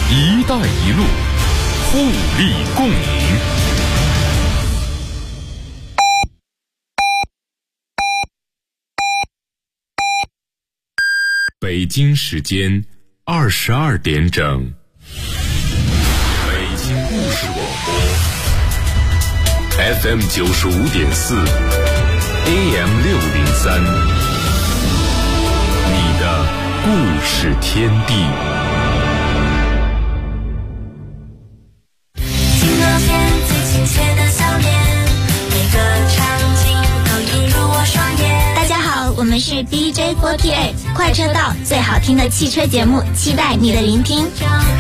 一带一路，互利共赢。北京时间22点整，北京故事广播 FM 95.4 AM 603，你的故事天地。 听那片最亲切的笑脸，每个场景都映入我双眼。 大家好，我们是 DJ48 快车道，最好听的汽车节目，期待你的聆听。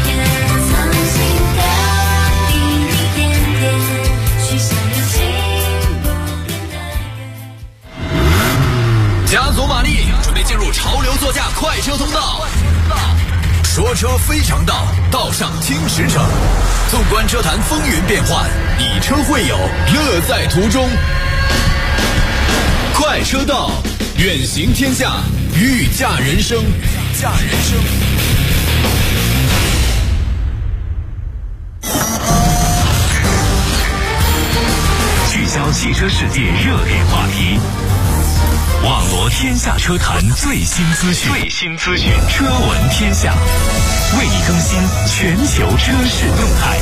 加足马力，准备进入潮流座驾快车通道。说车非常道，道上听实诚。纵观车坛风云变幻，以车会友，乐在途中。快车道，远行天下，御驾人生。聚焦汽车世界热点话题，网罗天下车坛最新资讯，车闻天下，为你更新全球车市动态。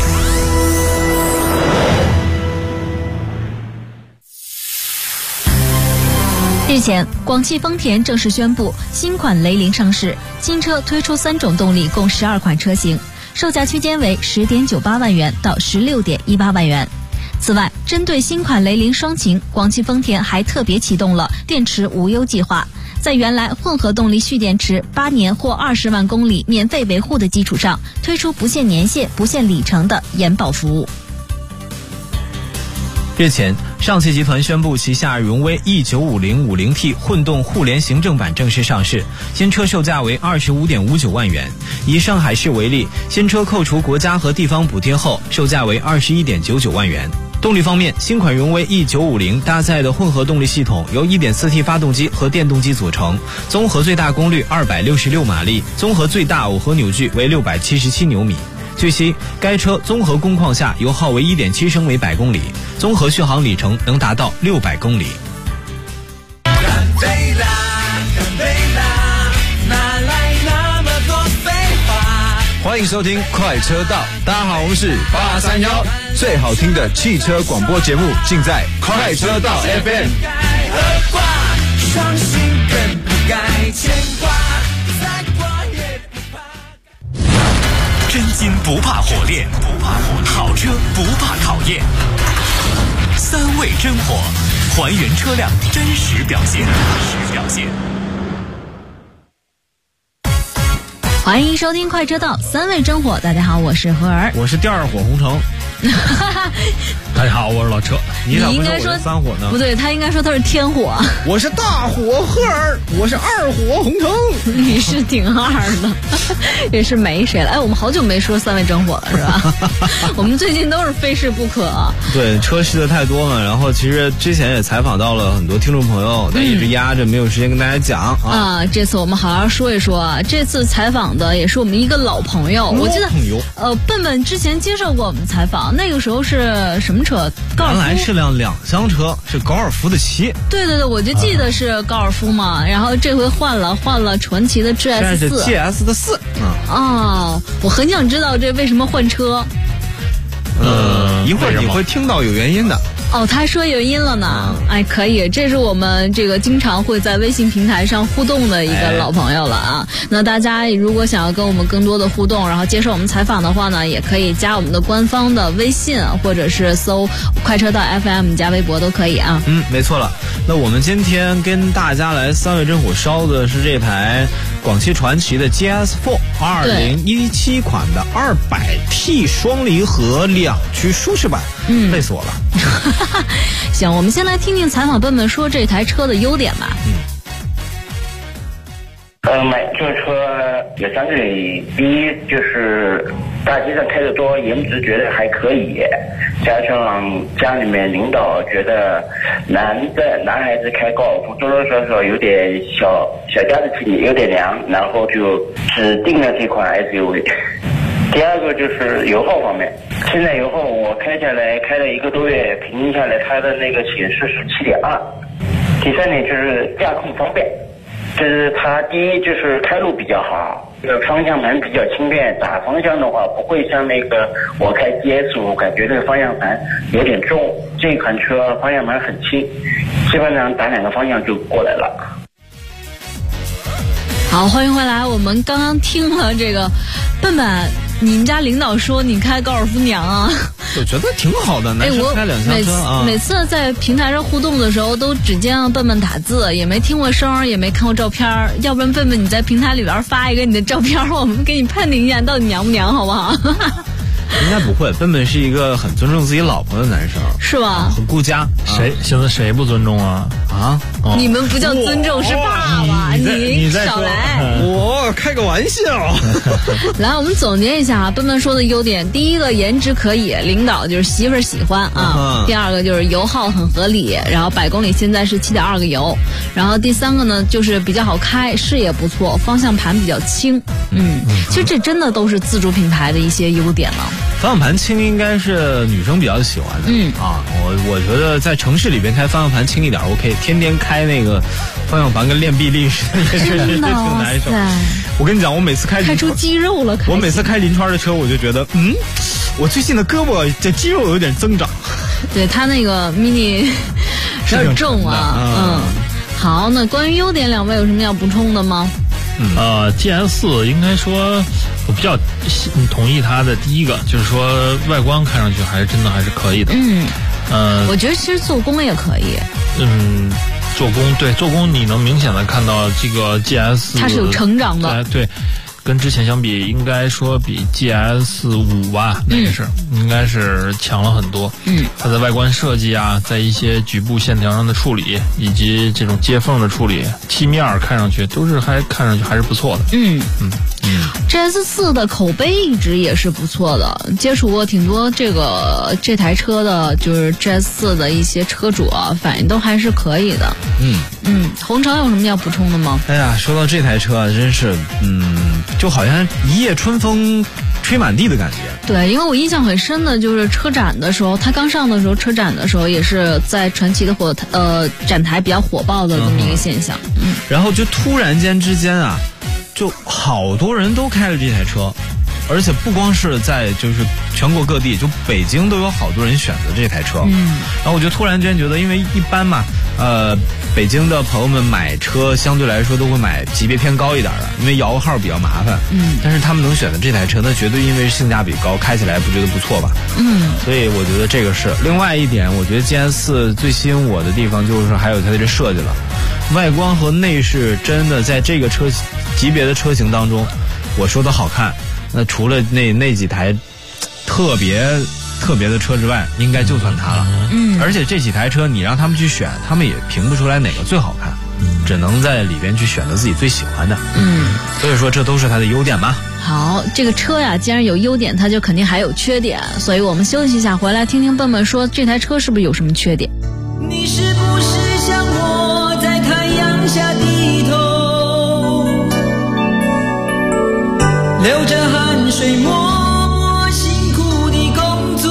日前，广汽丰田正式宣布新款雷凌上市，新车推出3种动力，共12款车型，售价区间为10.98万元到16.18万元。此外，针对新款雷凌双擎，广汽丰田还特别启动了电池无忧计划，在原来混合动力蓄电池8年或20万公里免费维护的基础上，推出不限年限、不限里程的延保服务。 日前，上汽集团宣布旗下荣威 E950 50T 混动互联行政版正式上市，新车售价为25.59万元。以上海市为例，新车扣除国家和地方补贴后，售价为21.99万元。动力方面，新款荣威 E950 搭载的混合动力系统由 1.4T 发动机和电动机组成，综合最大功率266马力，综合最大耦合扭矩为677牛米。据悉，该车综合工况下油耗为 1.7 升每百公里，综合续航里程能达到600公里。 欢迎收听快车道，大家好，我们是831，最好听的汽车广播节目尽在快车道 FM。 真金不怕火炼，好车不怕考验。3味真火，还原车辆真实表现。 欢迎收听快车道3味真火，大家好，我是何儿， 我是第2火红橙。 大家好，我是老车。 你咋不说我是3火呢？ 不对，他应该说他是天火。 我是大火赫尔，我是2火红橙。 你是挺二的，也是没谁了。哎，我们好久没说3味真火了，是吧？我们最近都是非试不可。 对，车试的太多嘛，然后其实之前也采访到了很多听众朋友，但一直压着没有时间跟大家讲啊。 这次我们好好说一说啊。这次采访的也是我们一个老朋友，我记得笨笨之前接受过我们采访，那个时候是什么车？高尔夫。 原来是辆2厢车，是高尔夫的7。 对，我就记得是高尔夫嘛，然后这回换了传祺的 GS4。 GS 的4。 我很想知道这为什么换车。 一会儿你会听到有原因的。 他还说有因了呢。哎，可以，这是我们这个经常会在微信平台上互动的一个老朋友了啊。那大家如果想要跟我们更多的互动，然后接受我们采访的话呢，也可以加我们的官方的微信，或者是搜快车道 FM 加微博都可以啊。 没错了。那我们今天跟大家来3味真火烧的是这台广汽传祺的 GS4 2017款的200T 双离合2驱舒适版。累死我了。 行，我们先来听听采访笨笨说这台车的优点吧。 买这个车有3个原因，第一就是大街上开得多，颜值觉得还可以，加上家里面领导觉得男孩子开高尔夫多多少少有点小家子气，有点凉，然后就指定了这款 SUV。 第二个就是油耗方面，现在油耗我开下来开了1个多月，平均下来它的那个显示是7.2。第三点就是驾控方便，就是它第一就是开路比较好，方向盘比较轻便，打方向的话不会像那个我开 GS5 感觉这个方向盘有点重，这款车方向盘很轻，基本上打2个方向就过来了。 好，欢迎回来。我们刚刚听了这个笨笨，你们家领导说你开高尔夫娘啊？ 我觉得挺好的，男生开2厢车啊。 每次在平台上互动的时候，都只见到笨笨打字，也没听过声，也没看过照片。要不然笨笨你在平台里边发一个你的照片，我们给你判定一下到底娘不娘，好不好？ 应该不会，笨笨是一个很尊重自己老婆的男生， 是吧？ 很顾家。 现在谁不尊重啊？ 啊？ 你们不叫尊重，是爸爸。你少来！ 我开个玩笑。 来，我们总结一下啊，笨笨说的优点：第一个，颜值可以，领导就是媳妇儿喜欢啊；第二个就是油耗很合理，然后100公里现在是7.2个油；然后第三个呢，就是比较好开，视野不错，方向盘比较轻。其实这真的都是自主品牌的一些优点了。 方向盘轻应该是女生比较喜欢的。我觉得在城市里边开方向盘轻一点 OK， 天天开那个方向盘跟练臂力似的，也是挺难受。我跟你讲，我每次开出肌肉了， 我每次开临川的车，我就觉得我最近的胳膊这肌肉有点增长。 对，他那个 mini 有点重啊。好，那关于优点，两位有什么要补充的吗 ？GS4 应该说我比较同意它的第一个，就是说外观看上去还是可以的。 我觉得其实做工也可以。 做工你能明显的看到这个 GS 它是有成长的。 对。跟之前相比，应该说比 GS5 吧，那个是应该是强了很多。它在外观设计啊，在一些局部线条上的处理，以及这种接缝的处理，漆面看上去看上去还是不错的。 GS4 的口碑一直也是不错的，接触过挺多这台车的，就是 GS4 的一些车主啊，反应都还是可以的。洪城有什么要补充的吗？ 哎呀，说到这台车啊，真是就好像一夜春风吹满地的感觉。 对，因为我印象很深的就是车展的时候，它刚上的时候，车展的时候也是在传奇的展台比较火爆的这么一个现象。 然后就突然间之间啊，就好多人都开了这台车，而且不光是在就是全国各地，就北京都有好多人选择这台车。然后我就突然间觉得，因为一般嘛，北京的朋友们买车相对来说都会买级别偏高一点的，因为摇个号比较麻烦。但是他们能选择这台车，那绝对因为性价比高，开起来不觉得不错吧？所以我觉得这个是。另外一点，我觉得 GS4 最吸引我的地方就是还有它的这设计了，外观和内饰真的在这个车级别的车型当中，我说的好看，那除了那几台特别的车之外，应该就算它了。而且这几台车你让他们去选，他们也评不出来哪个最好看，只能在里边去选择自己最喜欢的。所以说这都是它的优点嘛。 好，这个车呀，既然有优点，它就肯定还有缺点，所以我们休息一下，回来听听笨笨说这台车是不是有什么缺点。 你是不是像我在太阳下低头，流着汗水默默辛苦地工作？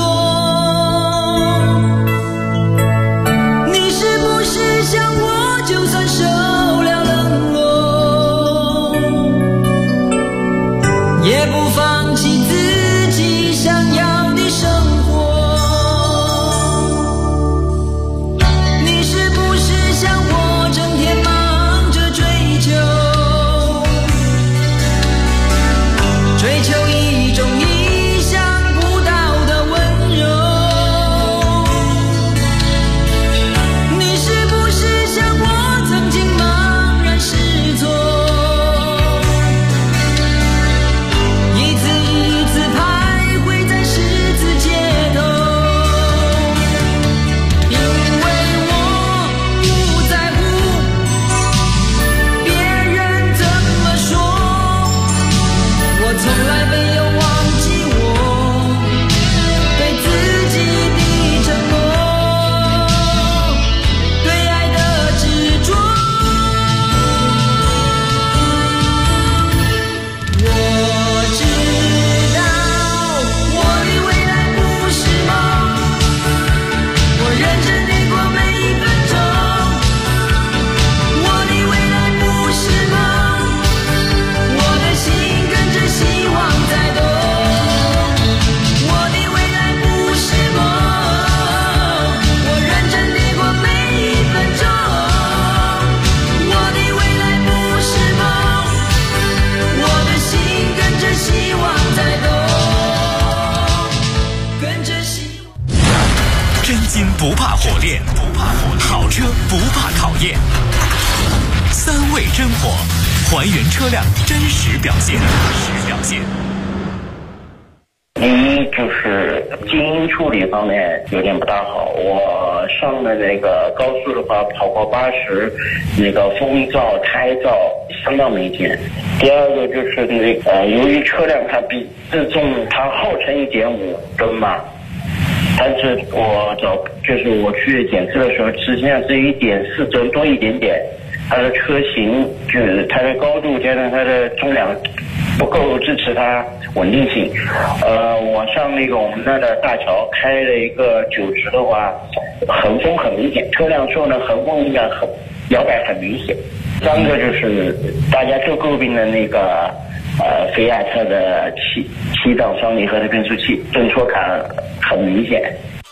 你是不是像我就算受了冷落，也不放弃自己想要的生活？你是不是像我整天忙着追求一种不怕火炼，好车不怕考验。3味真火，还原车辆真实表现。 第一就是静音处理方面有点不大好，我上的那个高速的话跑过80，那个风噪、胎噪相当明显。第二个就是由于车辆它比自重，它号称1.5吨嘛，但是我去检测的时候，实际上是1.4吨多一点点。它的车型就是它的高度加上它的重量不够支持它稳定性。我上那个我们那的大桥开了一个90的话，横风很明显，车辆受呢横风影响摇摆很明显。三个就是大家最诟病的那个菲亚特的七档双离合的变速器顿挫感很明显。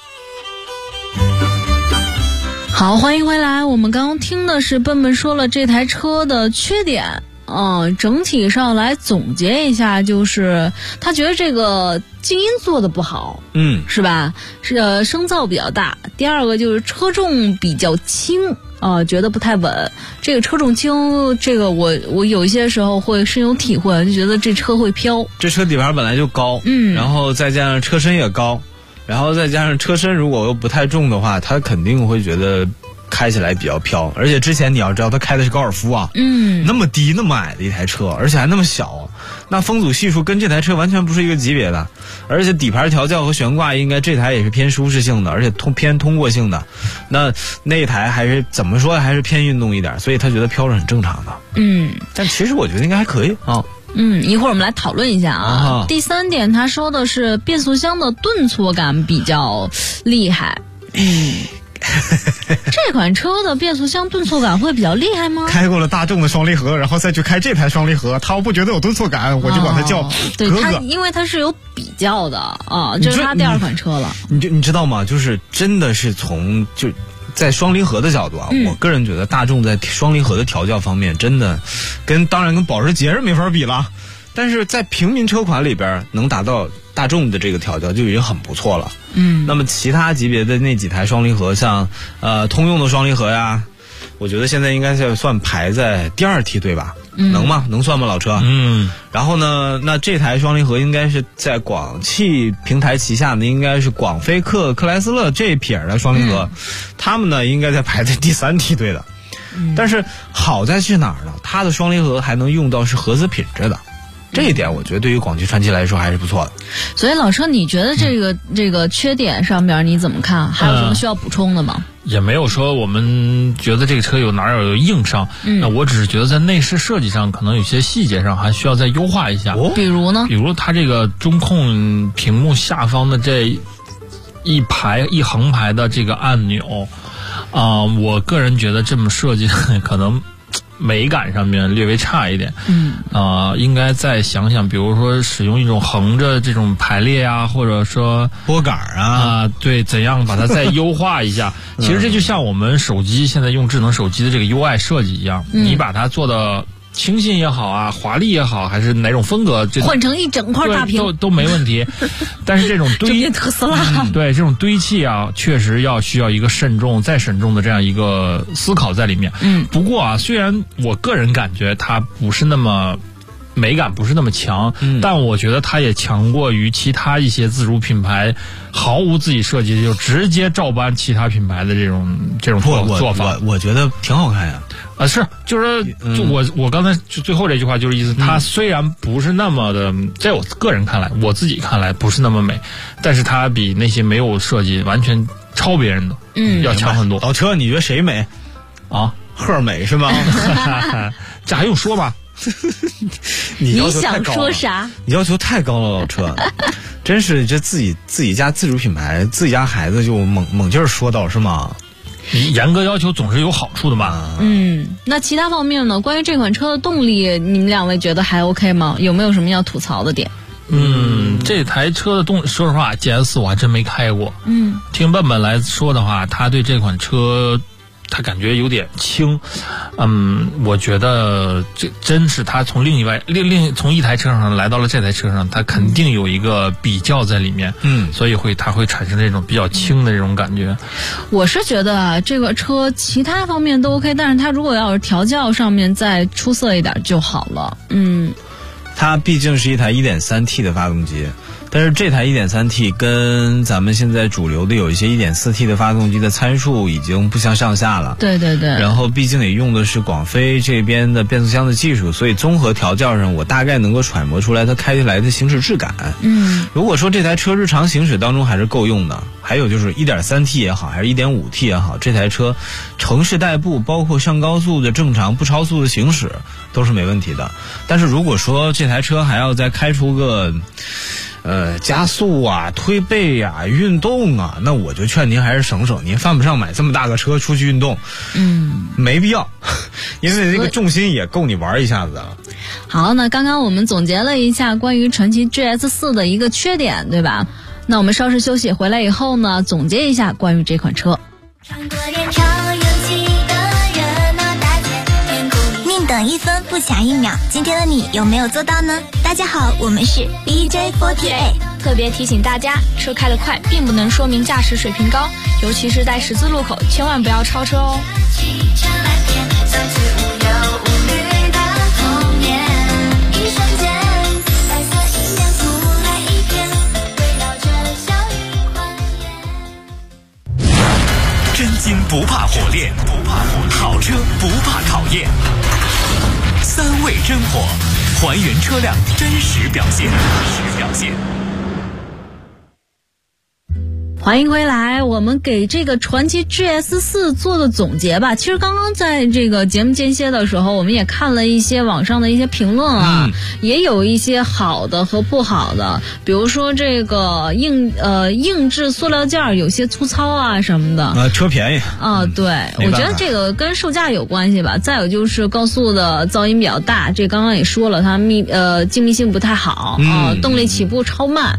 好，欢迎回来。我们刚刚听的是笨笨说了这台车的缺点，整体上来总结一下，就是他觉得这个静音做的不好，是吧？是声噪比较大。第二个就是车重比较轻，觉得不太稳。这个车重轻，这个我有一些时候会深有体会，就觉得这车会飘。 这车底盘本来就高，然后再加上车身也高。然后再加上车身如果又不太重的话，他肯定会觉得开起来比较飘。而且之前你要知道他开的是高尔夫啊，那么低那么矮的一台车，而且还那么小，那风阻系数跟这台车完全不是一个级别的。而且底盘调教和悬挂应该这台也是偏舒适性的，而且偏通过性的。那一台还是怎么说还是偏运动一点，所以他觉得飘是很正常的。但其实我觉得应该还可以啊。 一会儿我们来讨论一下啊。第3点，他说的是变速箱的顿挫感比较厉害。这款车的变速箱顿挫感会比较厉害吗？ 开过了大众的双离合，然后再去开这台双离合，他要不觉得有顿挫感，我就管它叫哥哥。 对，他因为它是有比较的啊，这是他第2款车了。 你知道吗？就是真的是在双离合的角度啊，我个人觉得大众在双离合的调教方面真的当然跟保时捷是没法比了，但是在平民车款里边能达到大众的这个调教就已经很不错了。那么其他级别的那几台双离合，像通用的双离合呀，我觉得现在应该算排在第2梯队吧。能吗？能算吗，老车？然后呢，那这台双离合应该是在广汽平台旗下的，应该是广菲克莱斯勒这一撇的双离合，他们呢应该在排在第3梯队的。但是好在是哪儿呢？它的双离合还能用到是合资品质的。这一点我觉得对于广汽传祺来说还是不错的。 所以老车，你觉得这个缺点上面你怎么看？还有什么需要补充的吗？ 也没有说我们觉得这个车有哪儿有硬伤，那我只是觉得在内饰设计上可能有些细节上还需要再优化一下。 比如呢？ 比如它这个中控屏幕下方的这一横排的这个按钮，我个人觉得这么设计可能美感上面略微差一点。应该再想想，比如说使用一种横着这种排列啊，或者说拨杆啊， 对，怎样把它再优化一下。其实这就像我们手机现在用智能手机的这个 UI 设计一样，你把它做的清新也好啊，华丽也好，还是哪种风格， 换成一整块大屏都没问题。但是这种就变特斯拉， 对，这种堆砌啊，确实需要一个慎重再慎重的这样一个思考在里面。不过啊，虽然我个人感觉它不是那么美感不是那么强，但我觉得它也强过于其他一些自主品牌毫无自己设计就直接照搬其他品牌的这种做法。 我觉得挺好看呀。 是，就是我刚才就最后这句话就是意思，它虽然不是那么的，在我个人看来，我自己看来不是那么美，但是它比那些没有设计完全超别人的，要强很多。 老车，你觉得谁美啊？贺美是吗？ 这还用说吗？ 你要求太高了， 你想说啥？ 你要求太高了，老车，真是这自己家自主品牌，自己家孩子就猛劲儿说道是吗？ 你严格要求总是有好处的嘛。 那其他方面呢？关于这款车的动力，你们2位觉得还 OK 吗？有没有什么要吐槽的点？ 这台车的动力，说实话 GS 我还真没开过。听笨笨来说的话，他对这款车它感觉有点轻，我觉得这真是它从从一台车上来到了这台车上，它肯定有一个比较在里面，所以它会产生这种比较轻的这种感觉。 我是觉得啊，这个车其他方面都 OK， 但是它如果要是调教上面再出色一点就好了。 它毕竟是一台 1.3T 的发动机。但是这台 1.3T 跟咱们现在主流的有一些 1.4T 的发动机的参数已经不相上下了。 对对对。 然后毕竟也用的是广飞这边的变速箱的技术，所以综合调教上我大概能够揣摩出来它开起来的行驶质感。如果说这台车日常行驶当中还是够用的，还有就是 1.3T 也好还是 1.5T 也好，这台车城市代步包括上高速的正常不超速的行驶都是没问题的。但是如果说这台车还要再开出个加速啊、推背啊、运动啊，那我就劝您还是省省，您犯不上买这么大个车出去运动，没必要，因为这个重心也够你玩一下子的。 好，那刚刚我们总结了一下关于传祺 GS4 的一个缺点，对吧？那我们稍事休息，回来以后呢，总结一下关于这款车。 宁等一分不抢一秒，今天的你有没有做到呢？大家好，我们是 BJ48， 特别提醒大家，车开得快并不能说明驾驶水平高，尤其是在十字路口，千万不要超车哦。 真金不怕火炼，好车不怕考验。三味真火，还原车辆真实表现。 欢迎回来，我们给这个传祺 GS4 做的总结吧。其实刚刚在这个节目间歇的时候，我们也看了一些网上的一些评论啊，也有一些好的和不好的，比如说这个硬质塑料件有些粗糙啊什么的。 车便宜啊，对，我觉得这个跟售价有关系吧。再有就是高速的噪音比较大，这刚刚也说了，它静谧性不太好啊，动力起步超慢，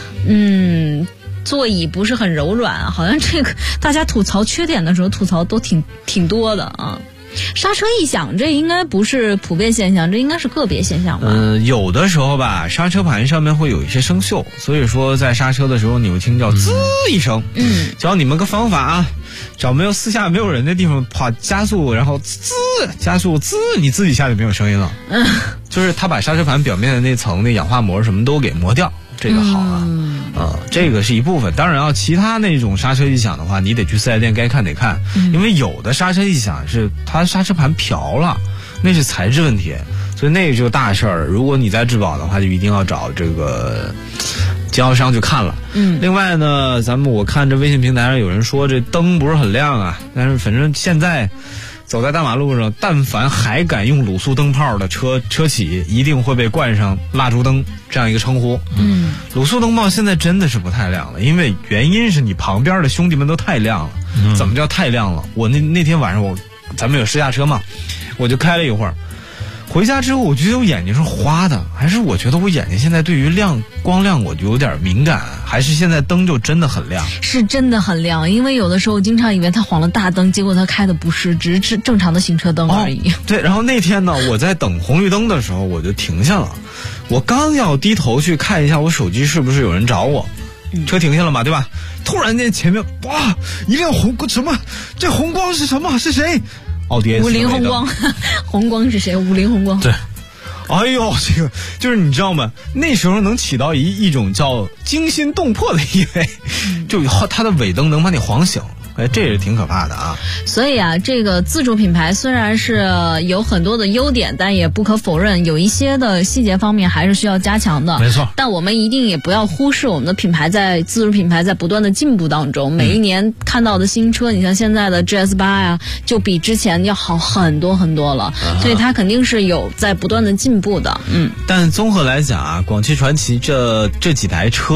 座椅不是很柔软，好像这个大家吐槽缺点的时候吐槽都挺多的啊。刹车异响这应该不是普遍现象，这应该是个别现象吧。 有的时候吧，刹车盘上面会有一些生锈，所以说在刹车的时候你会听叫滋一声。教你们个方法啊，找没有四下没有人的地方跑加速，然后滋加速滋，你自己下就没有声音了。就是他把刹车盘表面的那层那氧化膜什么都给磨掉，这个好啊。这个是一部分。当然啊，其他那种刹车异响的话，你得去4S店该看得看，因为有的刹车异响是它刹车盘瓢了，那是材质问题，所以那个就大事儿。如果你在质保的话，就一定要找这个经销商去看了。另外呢，我看这微信平台上有人说这灯不是很亮啊，但是反正现在走在大马路上，但凡还敢用卤素灯泡的车企，一定会被冠上蜡烛灯这样一个称呼。卤素灯泡现在真的是不太亮了，因为原因是你旁边的兄弟们都太亮了。怎么叫太亮了？我那天晚上咱们有试驾车嘛，我就开了一会儿，回家之后我觉得我眼睛是花的，还是我觉得我眼睛现在对于光亮我就有点敏感，还是现在灯就真的很亮？是真的很亮，因为有的时候经常以为他晃了大灯，结果他开的不是，只是正常的行车灯而已。对，然后那天呢，我在等红绿灯的时候我就停下了，我刚要低头去看一下我手机是不是有人找我，车停下了嘛，对吧？突然间前面哇一辆什么？这红光是什么？是谁？奥迪 S 五菱宏光。宏光是谁？五菱宏光。对。哎呦，这个就是你知道吗？那时候能起到一种叫惊心动魄的意味，就它的尾灯能把你晃醒。这也是挺可怕的啊。所以啊，这个自主品牌虽然是有很多的优点，但也不可否认有一些的细节方面还是需要加强的。没错。但我们一定也不要忽视我们的自主品牌在不断的进步当中。每一年看到的新车，你像现在的 GS8 呀，就比之前要好很多很多了。所以它肯定是有在不断的进步的。但综合来讲啊，广汽传祺这几台车，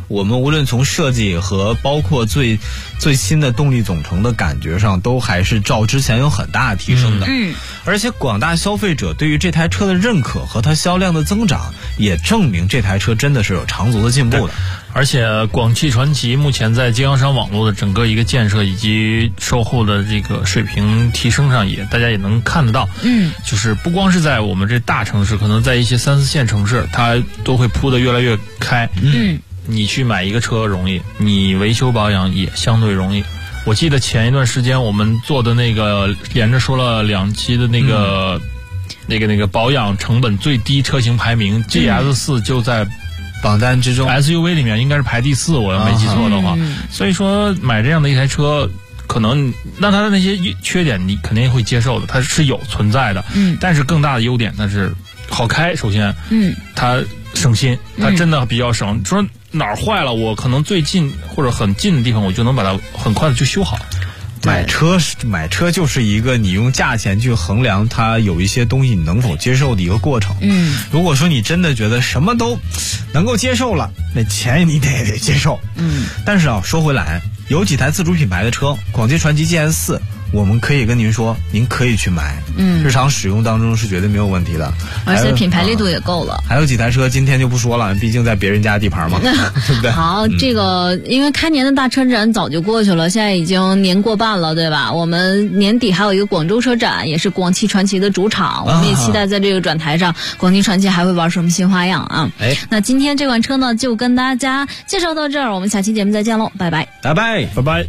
我们无论从设计和包括最新的动力总成的感觉上，都还是照之前有很大的提升的。而且广大消费者对于这台车的认可和它销量的增长，也证明这台车真的是有长足的进步的。 而且广汽传祺目前在经销商网络的整个一个建设以及售后的这个水平提升上，大家也能看得到。就是不光是在我们这大城市，可能在一些3、4线城市，它都会铺得越来越开。你去买一个车容易，你维修保养也相对容易。我记得前一段时间我们做的那个连着说了2期的那个保养成本最低车型排名，GS4 就在榜单之中 ，SUV 里面应该是排第4，我要没记错的话。所以说买这样的一台车，可能那它的那些缺点你肯定会接受的，它是有存在的。但是更大的优点它是好开，首先，它省心，它真的比较省。说哪儿坏了，我可能最近或者很近的地方，我就能把它很快的去修好。 买车就是一个你用价钱去衡量它有一些东西你能否接受的一个过程。如果说你真的觉得什么都能够接受了，那钱你得接受。但是说回来，有几台自主品牌的车，广汽传祺 GS4。我们可以跟您说，您可以去买，日常使用当中是绝对没有问题的， 而且品牌力度也够了。 还有几台车今天就不说了，毕竟在别人家地盘嘛，对不对？ 好，这个因为开年的大车展早就过去了，现在已经年过半了，对吧？我们年底还有一个广州车展，也是广汽传祺的主场，我们也期待在这个转台上，广汽传祺还会玩什么新花样啊？那今天这款车呢，就跟大家介绍到这儿，我们下期节目再见喽，拜拜， 拜拜，拜拜。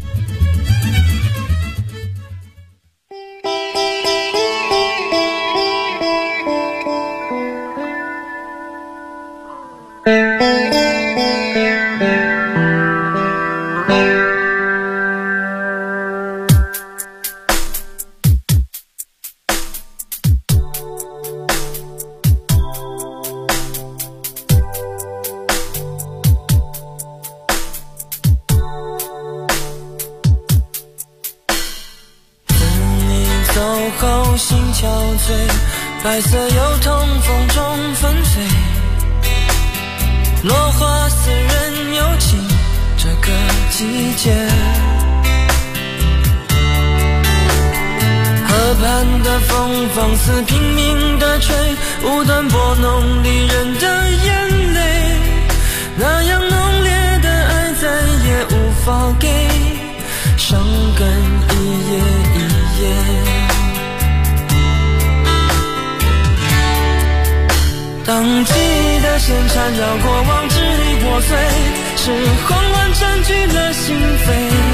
心憔悴，白色油桐风中纷飞，落花似人有情，这个季节。河畔的风放肆拼命地吹，无端拨弄离人的眼泪，那样浓烈的爱再也无法给，伤感一夜一夜。当记忆的线缠绕过往，支离破碎，是慌乱占据了心扉。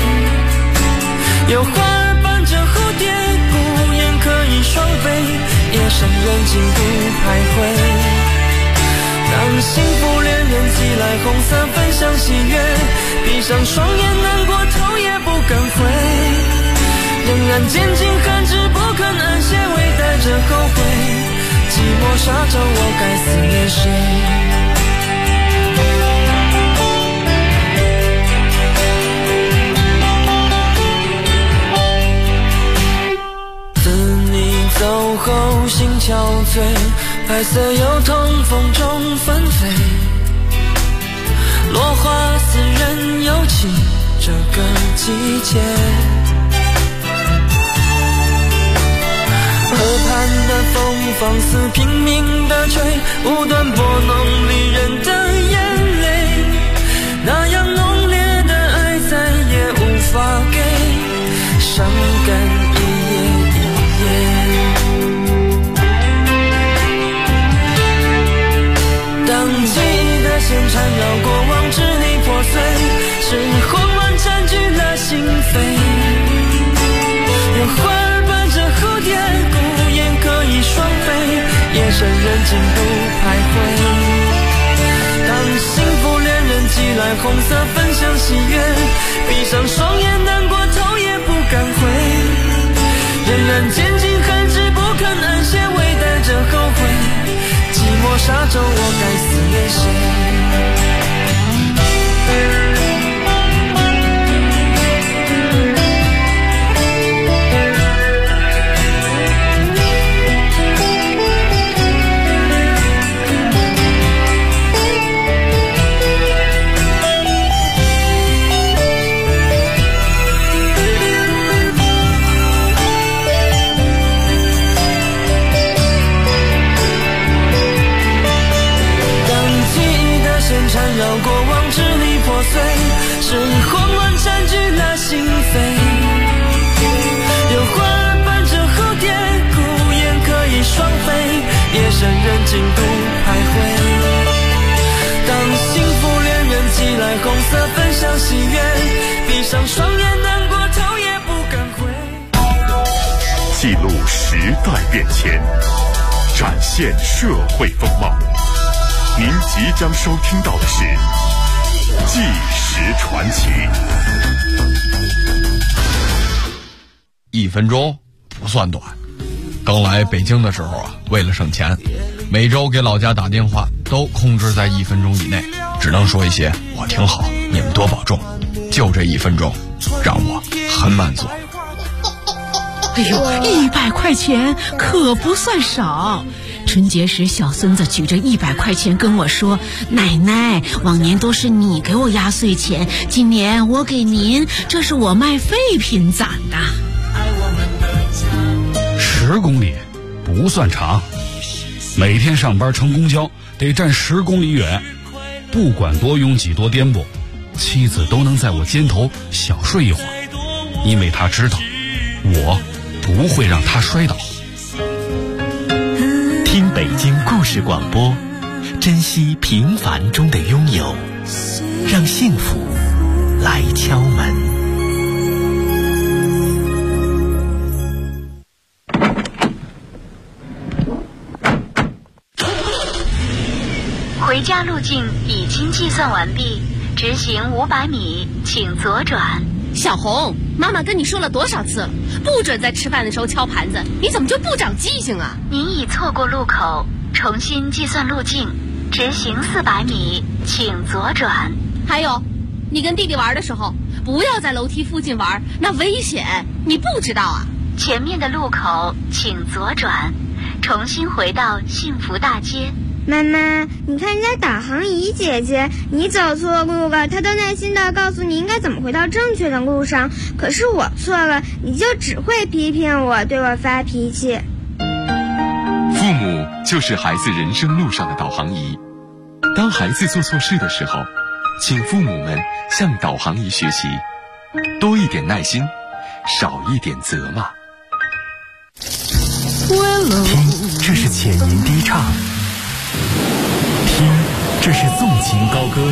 有花儿伴着蝴蝶，孤雁可以双飞，夜深人静独徘徊。当幸福恋人寄来红色分享喜悦，闭上双眼难过头也不敢回，仍然坚尽寒枝不肯安歇，微带着后悔。寂寞沙洲，我该思念谁？等你走后，心憔悴，白色油桐风中纷飞，落花似人有情，这个季节。河畔的风放肆拼命地吹，无端拨弄离人的眼泪，那样浓烈的爱再也无法给，伤感一夜一夜。当记忆的线缠绕过往，支离破碎，是慌乱占据了心扉。有花儿伴着蝴蝶，可以双飞，夜深人静独徘徊。当幸福恋人寄来红色分享喜悦，闭上双眼难过头也不敢回，仍然坚尽寒枝不肯安歇，微带着后悔。寂寞沙洲，我该思念谁？ 到过往支离破碎，是慌乱占据了心扉。有花儿伴着蝴蝶，孤雁可以双飞，夜深人静独徘徊。当幸福恋人寄来红色分享喜悦，闭上双眼难过头也不敢回。 记录时代变迁，展现社会风貌。您即将收听到的是《纪实传奇》。 1分钟不算短。刚来北京的时候啊，为了省钱，每周给老家打电话都控制在1分钟以内，只能说一些我挺好，你们多保重。就这1分钟，让我很满足。 哎呦，100块钱可不算少。春节时，小孙子举着100块钱跟我说：“奶奶，往年都是你给我压岁钱，今年我给您，这是我卖废品攒的。 ”10公里不算长，每天上班乘公交得站10公里远，不管多拥挤多颠簸，妻子都能在我肩头小睡一会儿，因为她知道我不会让她摔倒。 听北京故事广播，珍惜平凡中的拥有，让幸福来敲门。 回家路径已经计算完毕，直行500米，请左转。 小红，妈妈跟你说了多少次了，不准在吃饭的时候敲盘子，你怎么就不长记性啊？ 您已错过路口，重新计算路径，直行400米，请左转。 还有，你跟弟弟玩的时候，不要在楼梯附近玩，那危险，你不知道啊？ 前面的路口请左转，重新回到幸福大街。 妈妈，你看人家导航仪姐姐，你走错路了，她都耐心地告诉你应该怎么回到正确的路上，可是我错了，你就只会批评我，对我发脾气。 父母就是孩子人生路上的导航仪，当孩子做错事的时候，请父母们向导航仪学习，多一点耐心，少一点责骂。 听，这是浅吟低唱。听，这是纵情高歌；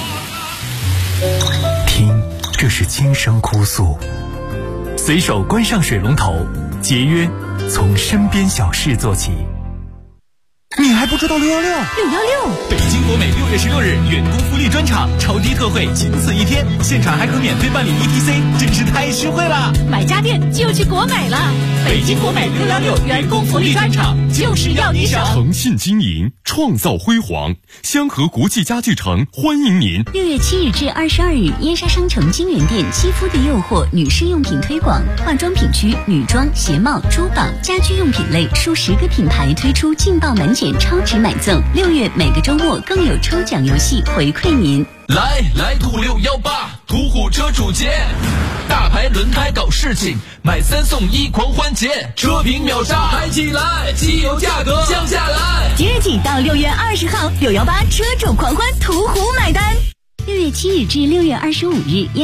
听，这是轻声哭诉。随手关上水龙头，节约从身边小事做起。你还不知道616？616，北京国美6月16日员工福利专场，超低特惠，仅此一天，现场还可免费办理 ETC， 真是太实惠了！ 买家电就去国美了。 北京国美616员工福利专场，就是要你省。诚信经营，创造辉煌，香河国际家具城欢迎您。 6月7日至22日，燕莎商城金源店肌肤的诱惑女士用品推广，化妆品区女装、鞋帽、珠宝、家居用品类数10个品牌推出劲爆满减超值买赠，6月每个周末更有抽奖游戏回馈您。 来途618，途虎车主节，大牌轮胎搞事情，买3送1狂欢节，车评秒杀，嗨起来，机油价格降下来。 即日起到6月20号，618车主狂欢，途虎买单。6月7日至6月25日。